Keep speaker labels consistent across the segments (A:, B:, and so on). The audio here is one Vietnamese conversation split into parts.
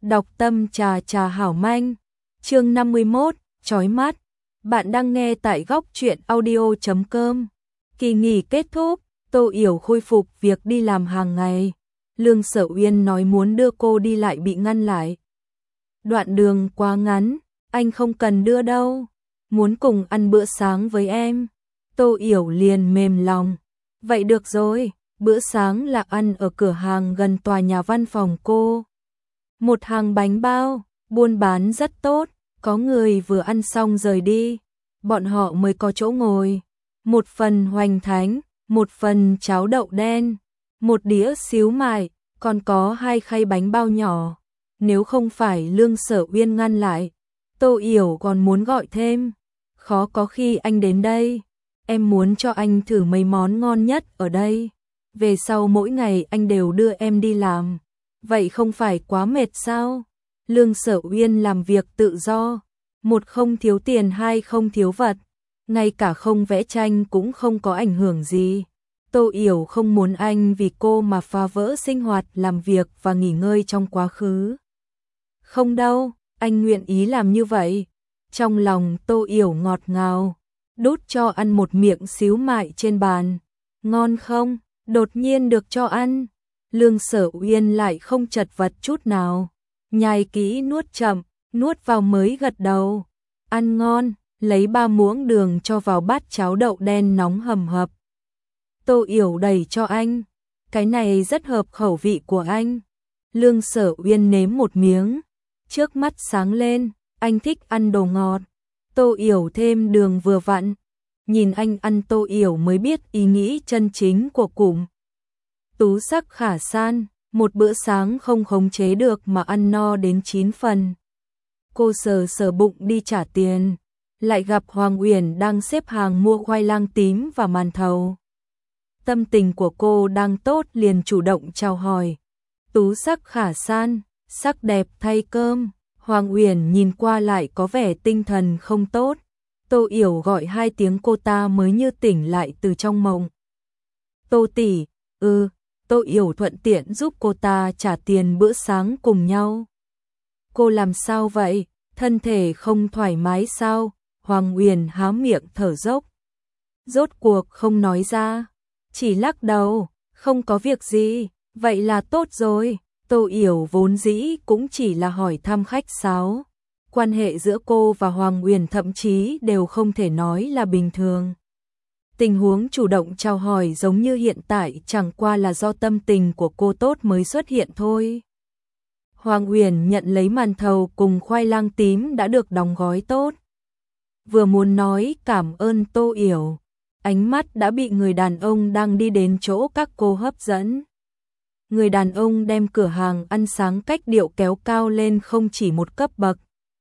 A: Đọc tâm trà trà hảo manh. Chương 51, chói mắt. Bạn đang nghe tại góc truyện audio.com. Kỳ nghỉ kết thúc, Tô Yểu khôi phục việc đi làm hàng ngày. Lương Sở Uyên nói muốn đưa cô đi lại bị ngăn lại. Đoạn đường quá ngắn, anh không cần đưa đâu. Muốn cùng ăn bữa sáng với em. Tô Yểu liền mềm lòng. Vậy được rồi, bữa sáng là ăn ở cửa hàng gần tòa nhà văn phòng cô. Một hàng bánh bao, buôn bán rất tốt, có người vừa ăn xong rời đi, bọn họ mới có chỗ ngồi. Một phần hoành thánh, một phần cháo đậu đen, một đĩa xíu mại, còn có 2 khay bánh bao nhỏ. Nếu không phải Lương Sở Uyên ngăn lại, Tô Yểu còn muốn gọi thêm. Khó có khi anh đến đây, em muốn cho anh thử mấy món ngon nhất ở đây. Về sau mỗi ngày anh đều đưa em đi làm. Vậy không phải quá mệt sao? Lương Sở Uyên làm việc tự do, một không thiếu tiền, hai không thiếu vật, ngay cả không vẽ tranh cũng không có ảnh hưởng gì. Tô Yểu không muốn anh vì cô mà phá vỡ sinh hoạt làm việc và nghỉ ngơi trong quá khứ. Không đâu, anh nguyện ý làm như vậy. Trong lòng Tô Yểu ngọt ngào, đút cho ăn một miệng xíu mại trên bàn. Ngon không? Đột nhiên được cho ăn. Lương Sở Uyên lại không chật vật chút nào, nhai kỹ nuốt chậm, nuốt vào mới gật đầu. Ăn ngon, lấy 3 muỗng đường cho vào bát cháo đậu đen nóng hầm hập. Tô Yểu đẩy cho anh, cái này rất hợp khẩu vị của anh. Lương Sở Uyên nếm một miếng, trước mắt sáng lên, anh thích ăn đồ ngọt. Tô Yểu thêm đường vừa vặn, nhìn anh ăn Tô Yểu mới biết ý nghĩ chân chính của cụm. Tú sắc khả san, một bữa sáng không khống chế được mà ăn no đến 9 phần. Cô sờ sờ bụng đi trả tiền, lại gặp Hoàng Uyển đang xếp hàng mua khoai lang tím và màn thầu. Tâm tình của cô đang tốt liền chủ động chào hỏi. Tú sắc khả san, sắc đẹp thay cơm. Hoàng Uyển nhìn qua lại có vẻ tinh thần không tốt. Tô Yểu gọi 2 tiếng cô ta mới như tỉnh lại từ trong mộng. Tô tỷ, Tô Yểu thuận tiện giúp cô ta trả tiền bữa sáng cùng nhau. Cô làm sao vậy? Thân thể không thoải mái sao? Hoàng Uyển há miệng thở dốc. Rốt cuộc không nói ra, chỉ lắc đầu, không có việc gì, vậy là tốt rồi. Tô Yểu vốn dĩ cũng chỉ là hỏi thăm khách sáo. Quan hệ giữa cô và Hoàng Uyển thậm chí đều không thể nói là bình thường. Tình huống chủ động chào hỏi giống như hiện tại chẳng qua là do tâm tình của cô tốt mới xuất hiện thôi. Hoàng Uyển nhận lấy màn thầu cùng khoai lang tím đã được đóng gói tốt. Vừa muốn nói cảm ơn Tô Yểu, ánh mắt đã bị người đàn ông đang đi đến chỗ các cô hấp dẫn. Người đàn ông đem cửa hàng ăn sáng cách điệu kéo cao lên không chỉ một cấp bậc.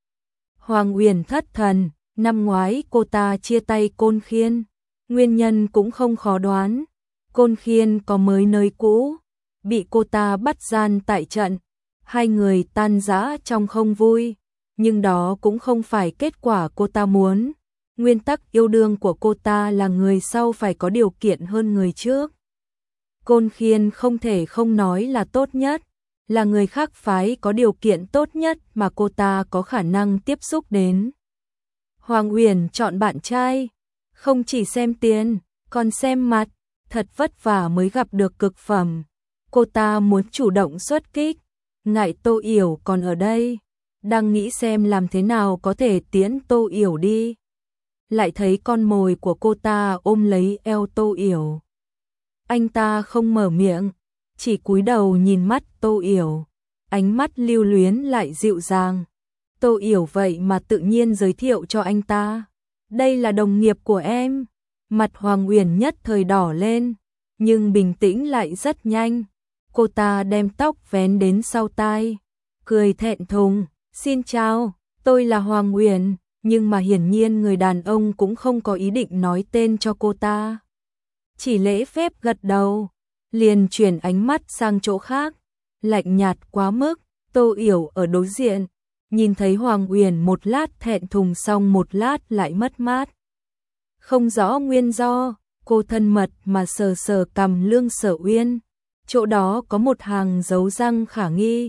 A: Hoàng Uyển thất thần, năm ngoái cô ta chia tay Côn Khiên. Nguyên nhân cũng không khó đoán, Côn Khiên có mới nơi cũ, bị cô ta bắt gian tại trận, 2 người tan rã trong không vui, nhưng đó cũng không phải kết quả cô ta muốn. Nguyên tắc yêu đương của cô ta là người sau phải có điều kiện hơn người trước. Côn Khiên không thể không nói là tốt nhất, là người khác phái có điều kiện tốt nhất mà cô ta có khả năng tiếp xúc đến. Hoàng Uyển chọn bạn trai, không chỉ xem tiền, còn xem mặt, thật vất vả mới gặp được cực phẩm. Cô ta muốn chủ động xuất kích, ngại Tô Yểu còn ở đây, đang nghĩ xem làm thế nào có thể tiễn Tô Yểu đi. Lại thấy con mồi của cô ta ôm lấy eo Tô Yểu. Anh ta không mở miệng, chỉ cúi đầu nhìn mắt Tô Yểu, ánh mắt lưu luyến lại dịu dàng. Tô Yểu vậy mà tự nhiên giới thiệu cho anh ta. Đây là đồng nghiệp của em. Mặt Hoàng Uyển nhất thời đỏ lên, nhưng bình tĩnh lại rất nhanh. Cô ta đem tóc vén đến sau tai, cười thẹn thùng. Xin chào, tôi là Hoàng Uyển. Nhưng mà hiển nhiên người đàn ông cũng không có ý định nói tên cho cô ta. Chỉ lễ phép gật đầu, liền chuyển ánh mắt sang chỗ khác. Lạnh nhạt quá mức, Tô Yểu ở đối diện. Nhìn thấy Hoàng Uyển một lát thẹn thùng xong một lát lại mất mát. Không rõ nguyên do, cô thân mật mà sờ sờ cằm Lương Sở Uyên. Chỗ đó có một hàng dấu răng khả nghi.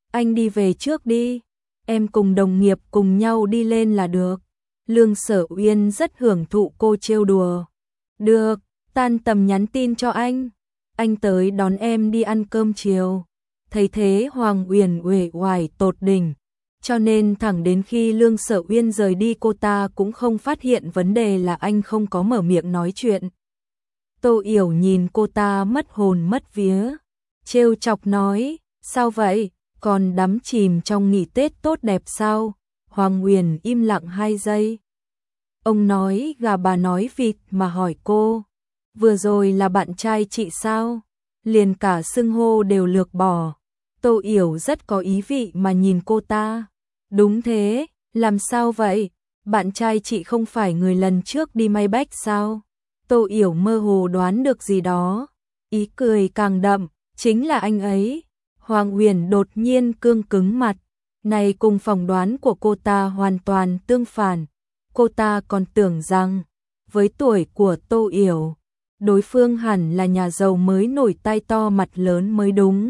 A: Anh đi về trước đi, em cùng đồng nghiệp cùng nhau đi lên là được. Lương Sở Uyên rất hưởng thụ cô trêu đùa. Được, tan tầm nhắn tin cho anh tới đón em đi ăn cơm chiều. Thấy thế Hoàng Uyển uể oải tột đỉnh, cho nên thẳng đến khi Lương Sở Uyên rời đi cô ta cũng không phát hiện vấn đề là anh không có mở miệng nói chuyện. Tô Yểu nhìn cô ta mất hồn mất vía, trêu chọc nói, sao vậy, còn đắm chìm trong nghỉ Tết tốt đẹp sao? Hoàng Uyển im lặng 2 giây. Ông nói gà bà nói vịt mà hỏi cô, vừa rồi là bạn trai chị sao? Liền cả xưng hô đều lược bỏ. Tô Yểu rất có ý vị mà nhìn cô ta. Đúng thế, làm sao vậy? Bạn trai chị không phải người lần trước đi Maybach sao? Tô Yểu mơ hồ đoán được gì đó. Ý cười càng đậm, chính là anh ấy. Hoàng Uyển đột nhiên cương cứng mặt. Này cùng phỏng đoán của cô ta hoàn toàn tương phản. Cô ta còn tưởng rằng, với tuổi của Tô Yểu, đối phương hẳn là nhà giàu mới nổi tai to mặt lớn mới đúng.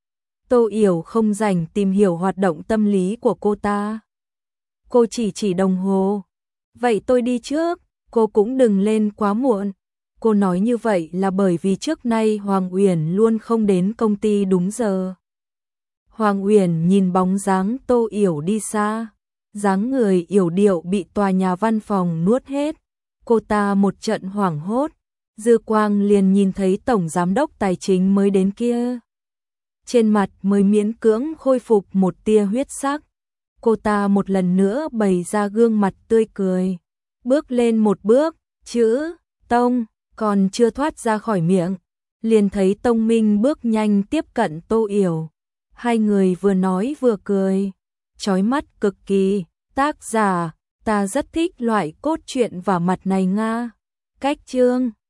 A: Tô Yểu không rảnh tìm hiểu hoạt động tâm lý của cô ta. Cô chỉ đồng hồ. Vậy tôi đi trước, cô cũng đừng lên quá muộn. Cô nói như vậy là bởi vì trước nay Hoàng Uyển luôn không đến công ty đúng giờ. Hoàng Uyển nhìn bóng dáng Tô Yểu đi xa, dáng người yểu điệu bị tòa nhà văn phòng nuốt hết. Cô ta một trận hoảng hốt, dư quang liền nhìn thấy tổng giám đốc tài chính mới đến kia. Trên mặt mới miễn cưỡng khôi phục một tia huyết sắc. Cô ta một lần nữa bày ra gương mặt tươi cười, bước lên một bước, chữ Tông còn chưa thoát ra khỏi miệng, liền thấy Tông Minh bước nhanh tiếp cận Tô Yểu. Hai người vừa nói vừa cười, chói mắt cực kỳ. Tác giả, ta rất thích loại cốt truyện vả mặt này nga. Cách chương